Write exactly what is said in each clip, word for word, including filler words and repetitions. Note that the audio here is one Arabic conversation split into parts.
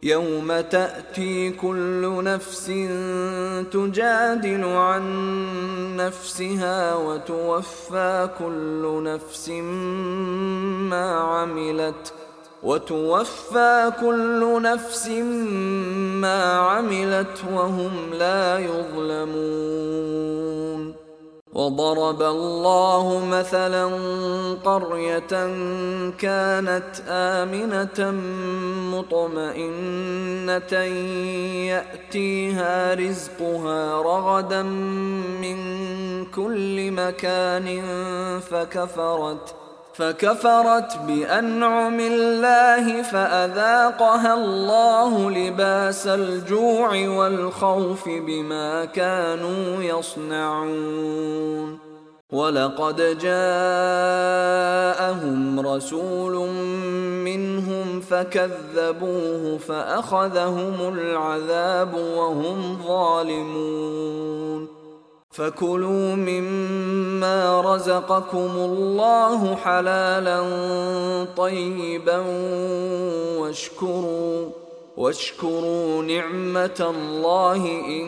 يوم تأتي كل نفس تجادل عن نفسها وتوفى كل نفس ما عملت وتوفى كل نفس ما عملت وهم لا يظلمون. وضرب الله مثلا قرية كانت آمنة مطمئنة يأتيها رزقها رغدا من كل مكان فكفرت فكفرت بأنعم الله فأذاقها الله لباس الجوع والخوف بما كانوا يصنعون. ولقد جاءهم رسول منهم فكذبوه فأخذهم العذاب وهم ظالمون. فكلوا مما رزقكم الله حلالا طيبا واشكروا واشكروا نعمة الله إن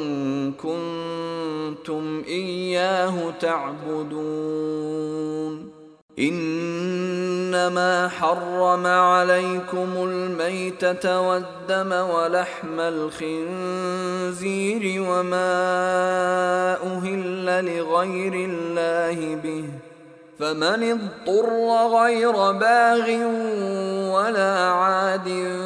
كنتم إياه تعبدون. إنما حرم عليكم الميتة والدم ولحم الخنزير وما أهل لغير الله به، فمن اضطر غير باغ ولا عاد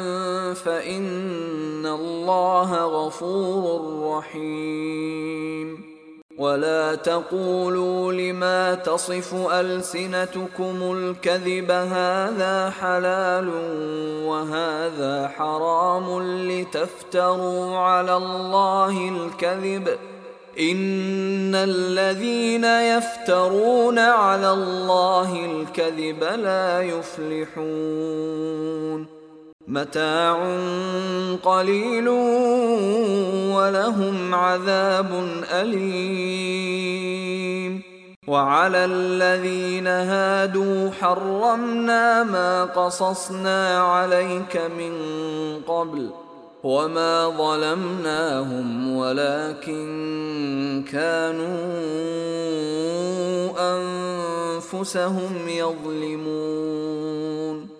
فإن الله غفور رحيم. ولا تقولوا لما تصف ألسنتكم الكذب هذا حلال وهذا حرام لتفتروا على الله الكذب إن الذين يفترون على الله الكذب لا يفلحون. متاع قليل ولهم عذاب أليم. وعلى الذين هادوا حرمنا ما قصصنا عليك من قبل وما ظلمناهم ولكن كانوا أنفسهم يظلمون.